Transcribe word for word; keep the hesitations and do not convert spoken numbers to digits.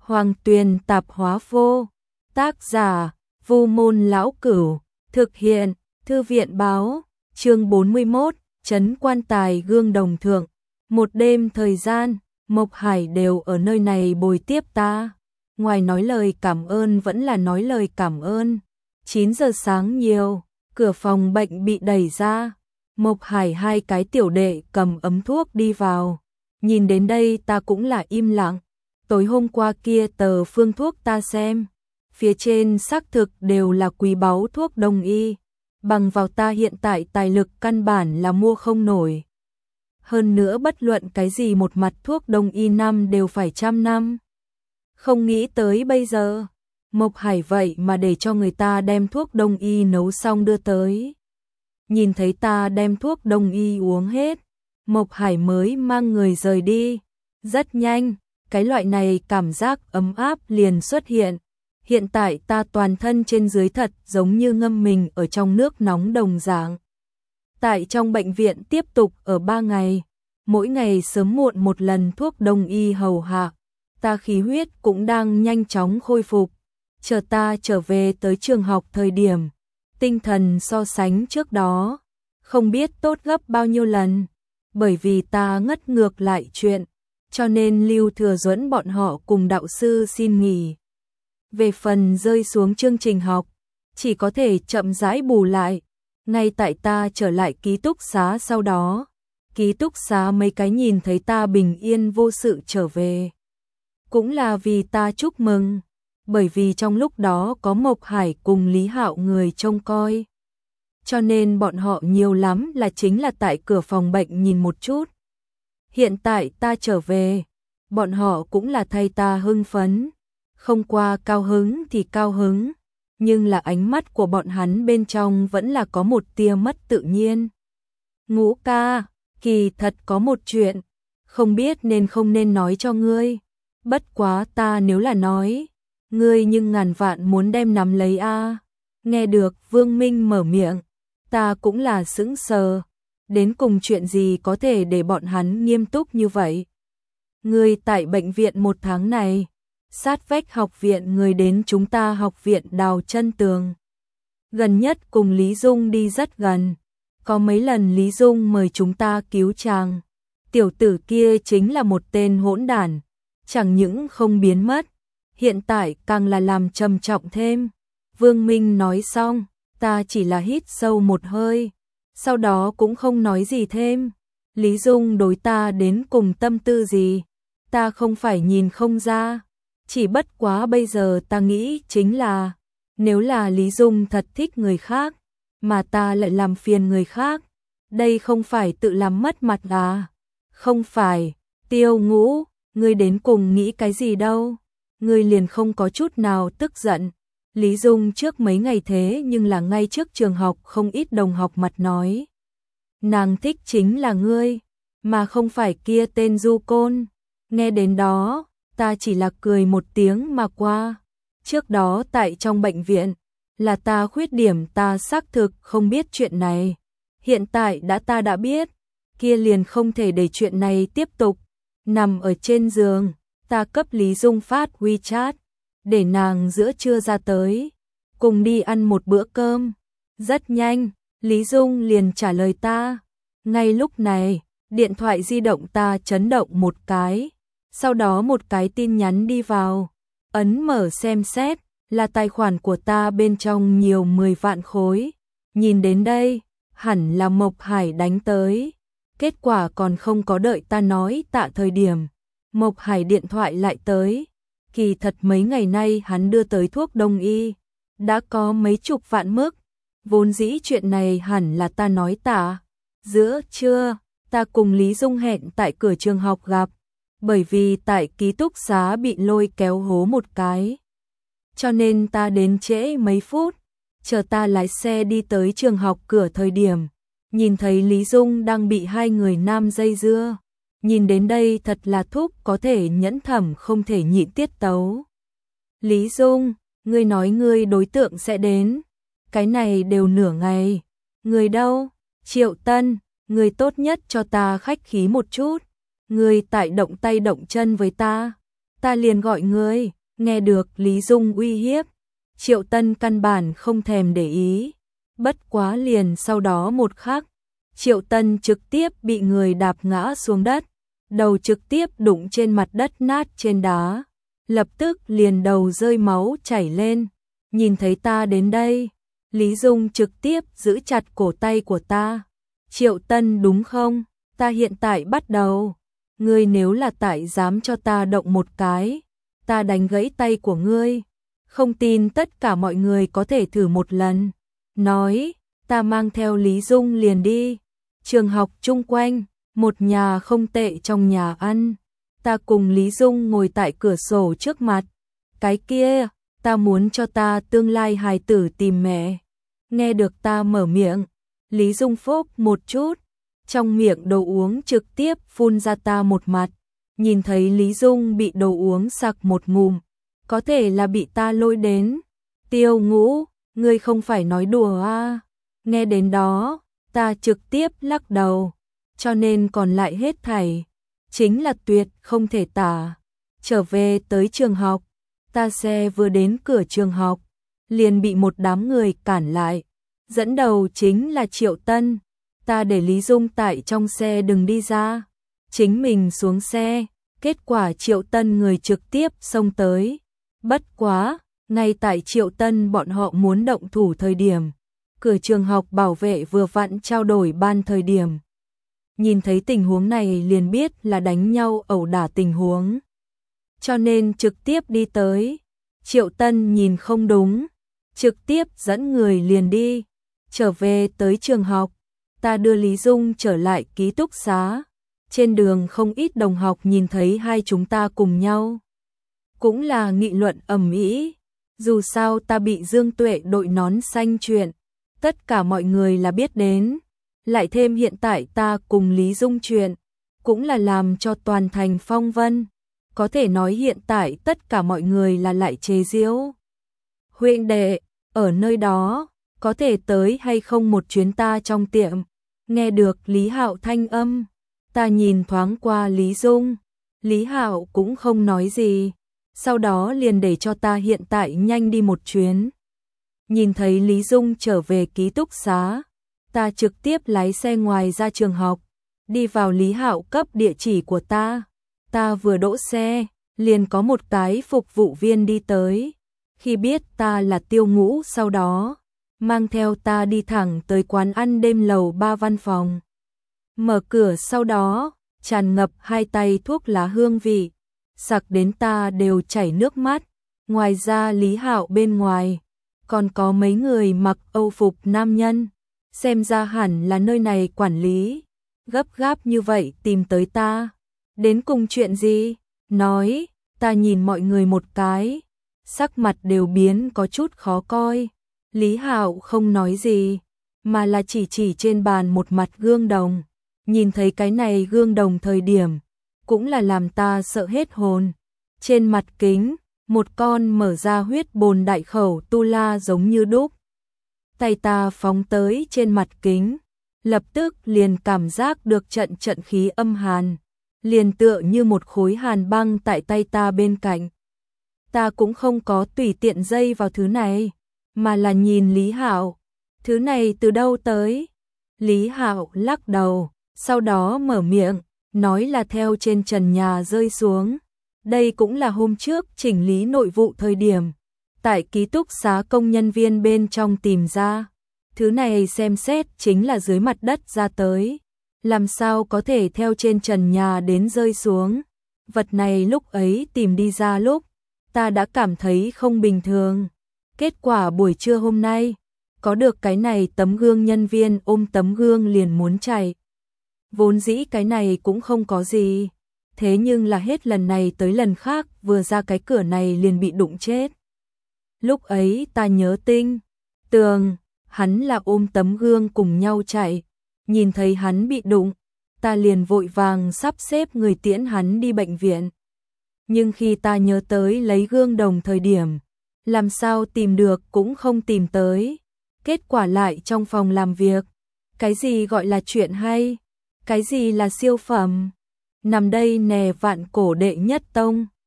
Hoàng Tuyền Tạp Hóa Vô. Tác giả: Vu Môn Lão Cửu. Thực hiện: Thư viện Báo. Chương bốn mươi mốt, Trấn Quan Tài Gương Đồng Thượng. Một đêm thời gian, Mộc Hải đều ở nơi này bồi tiếp ta. Ngoài nói lời cảm ơn vẫn là nói lời cảm ơn. chín giờ sáng nhiều, cửa phòng bệnh bị đẩy ra. Mộc Hải hai cái tiểu đệ cầm ấm thuốc đi vào. Nhìn đến đây ta cũng là im lặng. Tối hôm qua kia tờ phương thuốc ta xem, phía trên xác thực đều là quý báu thuốc đông y, bằng vào ta hiện tại tài lực căn bản là mua không nổi. Hơn nữa bất luận cái gì một mặt thuốc đông y năm đều phải trăm năm. Không nghĩ tới bây giờ, Mộc Hải vậy mà để cho người ta đem thuốc đông y nấu xong đưa tới. Nhìn thấy ta đem thuốc đông y uống hết, Mộc Hải mới mang người rời đi. Rất nhanh, cái loại này cảm giác ấm áp liền xuất hiện. Hiện tại ta toàn thân trên dưới thật giống như ngâm mình ở trong nước nóng đồng dạng. Tại trong bệnh viện tiếp tục ở ba ngày, mỗi ngày sớm muộn một lần thuốc đông y hầu hạ, ta khí huyết cũng đang nhanh chóng khôi phục. Chờ ta trở về tới trường học thời điểm, tinh thần so sánh trước đó, không biết tốt gấp bao nhiêu lần, bởi vì ta ngất ngược lại chuyện, cho nên Lưu Thừa Duẫn bọn họ cùng đạo sư xin nghỉ. Về phần rơi xuống chương trình học, chỉ có thể chậm rãi bù lại. Ngay tại ta trở lại ký túc xá sau đó, ký túc xá mấy cái nhìn thấy ta bình yên vô sự trở về. Cũng là vì ta chúc mừng, bởi vì trong lúc đó có Mộc Hải cùng Lý Hạo người trông coi. Cho nên bọn họ nhiều lắm là chính là tại cửa phòng bệnh nhìn một chút. Hiện tại ta trở về, bọn họ cũng là thay ta hưng phấn. Không qua cao hứng thì cao hứng, nhưng là ánh mắt của bọn hắn bên trong vẫn là có một tia mất tự nhiên. Ngũ ca, kỳ thật có một chuyện, không biết nên không nên nói cho ngươi. Bất quá ta nếu là nói, ngươi nhưng ngàn vạn muốn đem nắm lấy a. Nghe được Vương Minh mở miệng, ta cũng là sững sờ. Đến cùng chuyện gì có thể để bọn hắn nghiêm túc như vậy? Ngươi tại bệnh viện một tháng này, sát vách học viện người đến chúng ta học viện đào chân tường. Gần nhất cùng Lý Dung đi rất gần. Có mấy lần Lý Dung mời chúng ta cứu chàng. Tiểu tử kia chính là một tên hỗn đản. Chẳng những không biến mất, hiện tại càng là làm trầm trọng thêm. Vương Minh nói xong, ta chỉ là hít sâu một hơi. Sau đó cũng không nói gì thêm. Lý Dung đối ta đến cùng tâm tư gì, ta không phải nhìn không ra. Chỉ bất quá bây giờ ta nghĩ chính là, nếu là Lý Dung thật thích người khác, mà ta lại làm phiền người khác, đây không phải tự làm mất mặt à? Không phải, Tiêu Ngũ, ngươi đến cùng nghĩ cái gì đâu? Ngươi liền không có chút nào tức giận. Lý Dung trước mấy ngày thế nhưng là ngay trước trường học không ít đồng học mặt nói. Nàng thích chính là ngươi, mà không phải kia tên Du Côn. Nghe đến đó, ta chỉ là cười một tiếng mà qua. Trước đó tại trong bệnh viện, là ta khuyết điểm ta xác thực không biết chuyện này. Hiện tại đã ta đã biết, kia liền không thể để chuyện này tiếp tục. Nằm ở trên giường, ta cấp Lý Dung phát WeChat, để nàng giữa trưa ra tới, cùng đi ăn một bữa cơm. Rất nhanh, Lý Dung liền trả lời ta. Ngay lúc này, điện thoại di động ta chấn động một cái. Sau đó một cái tin nhắn đi vào, ấn mở xem xét, là tài khoản của ta bên trong nhiều mười vạn khối. Nhìn đến đây, hẳn là Mộc Hải đánh tới. Kết quả còn không có đợi ta nói tạ thời điểm, Mộc Hải điện thoại lại tới. Kỳ thật mấy ngày nay hắn đưa tới thuốc đông y, đã có mấy chục vạn mức. Vốn dĩ chuyện này hẳn là ta nói tạ. Giữa trưa, ta cùng Lý Dung hẹn tại cửa trường học gặp. Bởi vì tại ký túc xá bị lôi kéo hố một cái, cho nên ta đến trễ mấy phút. Chờ ta lái xe đi tới trường học cửa thời điểm, nhìn thấy Lý Dung đang bị hai người nam dây dưa. Nhìn đến đây thật là thúc có thể nhẫn thẩm không thể nhịn tiết tấu. Lý Dung, ngươi nói ngươi đối tượng sẽ đến, cái này đều nửa ngày. Người đâu? Triệu Tân, ngươi tốt nhất cho ta khách khí một chút. Ngươi tại động tay động chân với ta, ta liền gọi ngươi. Nghe được Lý Dung uy hiếp, Triệu Tân căn bản không thèm để ý. Bất quá liền sau đó một khắc, Triệu Tân trực tiếp bị người đạp ngã xuống đất, đầu trực tiếp đụng trên mặt đất nát trên đá, lập tức liền đầu rơi máu chảy lên. Nhìn thấy ta đến đây, Lý Dung trực tiếp giữ chặt cổ tay của ta. Triệu Tân đúng không? Ta hiện tại bắt đầu. Ngươi nếu là tại dám cho ta động một cái, ta đánh gãy tay của ngươi. Không tin tất cả mọi người có thể thử một lần. Nói, ta mang theo Lý Dung liền đi. Trường học chung quanh, một nhà không tệ trong nhà ăn. Ta cùng Lý Dung ngồi tại cửa sổ trước mặt. Cái kia, ta muốn cho ta tương lai hài tử tìm mẹ. Nghe được ta mở miệng, Lý Dung phốc một chút, trong miệng đồ uống trực tiếp phun ra ta một mặt. Nhìn thấy Lý Dung bị đồ uống sặc một ngụm, có thể là bị ta lôi đến. Tiêu Ngũ, ngươi không phải nói đùa à? Nghe đến đó, ta trực tiếp lắc đầu, cho nên còn lại hết thảy chính là tuyệt không thể tả. Trở về tới trường học, ta xe vừa đến cửa trường học, liền bị một đám người cản lại. Dẫn đầu chính là Triệu Tân. Ta để Lý Dung tại trong xe đừng đi ra, chính mình xuống xe. Kết quả Triệu Tân người trực tiếp xông tới. Bất quá, ngay tại Triệu Tân bọn họ muốn động thủ thời điểm, cửa trường học bảo vệ vừa vặn trao đổi ban thời điểm. Nhìn thấy tình huống này liền biết là đánh nhau ẩu đả tình huống, cho nên trực tiếp đi tới. Triệu Tân nhìn không đúng, trực tiếp dẫn người liền đi. Trở về tới trường học, ta đưa Lý Dung trở lại ký túc xá. Trên đường không ít đồng học nhìn thấy hai chúng ta cùng nhau, cũng là nghị luận ầm ĩ. Dù sao ta bị Dương Tuệ đội nón xanh chuyện, tất cả mọi người là biết đến. Lại thêm hiện tại ta cùng Lý Dung chuyện, cũng là làm cho toàn thành phong vân. Có thể nói hiện tại tất cả mọi người là lại chế giễu. Huynh đệ, ở nơi đó, có thể tới hay không một chuyến ta trong tiệm? Nghe được Lý Hạo thanh âm, ta nhìn thoáng qua Lý Dung. Lý Hạo cũng không nói gì, sau đó liền để cho ta hiện tại nhanh đi một chuyến. Nhìn thấy Lý Dung trở về ký túc xá, ta trực tiếp lái xe ngoài ra trường học, đi vào Lý Hạo cấp địa chỉ của ta. Ta vừa đỗ xe, liền có một cái phục vụ viên đi tới. Khi biết ta là Tiêu Ngũ, sau đó mang theo ta đi thẳng tới quán ăn đêm lầu ba văn phòng. Mở cửa sau đó, tràn ngập hai tay thuốc lá hương vị, sặc đến ta đều chảy nước mắt. Ngoài ra Lý Hạo bên ngoài, còn có mấy người mặc Âu phục nam nhân, xem ra hẳn là nơi này quản lý. Gấp gáp như vậy tìm tới ta, đến cùng chuyện gì? Nói, ta nhìn mọi người một cái, sắc mặt đều biến có chút khó coi. Lý Hạo không nói gì, mà là chỉ chỉ trên bàn một mặt gương đồng. Nhìn thấy cái này gương đồng thời điểm, cũng là làm ta sợ hết hồn. Trên mặt kính, một con mở ra huyết bồn đại khẩu tu la giống như đúc. Tay ta phóng tới trên mặt kính, lập tức liền cảm giác được trận trận khí âm hàn, liền tựa như một khối hàn băng tại tay ta bên cạnh. Ta cũng không có tùy tiện dây vào thứ này, mà là nhìn Lý Hạo, thứ này từ đâu tới? Lý Hạo lắc đầu, sau đó mở miệng, nói là theo trên trần nhà rơi xuống. Đây cũng là hôm trước chỉnh lý nội vụ thời điểm, tại ký túc xá công nhân viên bên trong tìm ra. Thứ này xem xét chính là dưới mặt đất ra tới, làm sao có thể theo trên trần nhà đến rơi xuống. Vật này lúc ấy tìm đi ra lúc, ta đã cảm thấy không bình thường. Kết quả buổi trưa hôm nay, có được cái này tấm gương, nhân viên ôm tấm gương liền muốn chạy. Vốn dĩ cái này cũng không có gì, thế nhưng là hết lần này tới lần khác vừa ra cái cửa này liền bị đụng chết. Lúc ấy ta nhớ tinh tường, hắn là ôm tấm gương cùng nhau chạy, nhìn thấy hắn bị đụng, ta liền vội vàng sắp xếp người tiễn hắn đi bệnh viện. Nhưng khi ta nhớ tới lấy gương đồng thời điểm, làm sao tìm được cũng không tìm tới. Kết quả lại trong phòng làm việc, cái gì gọi là chuyện hay, cái gì là siêu phẩm, nằm đây nè vạn cổ đệ nhất tông.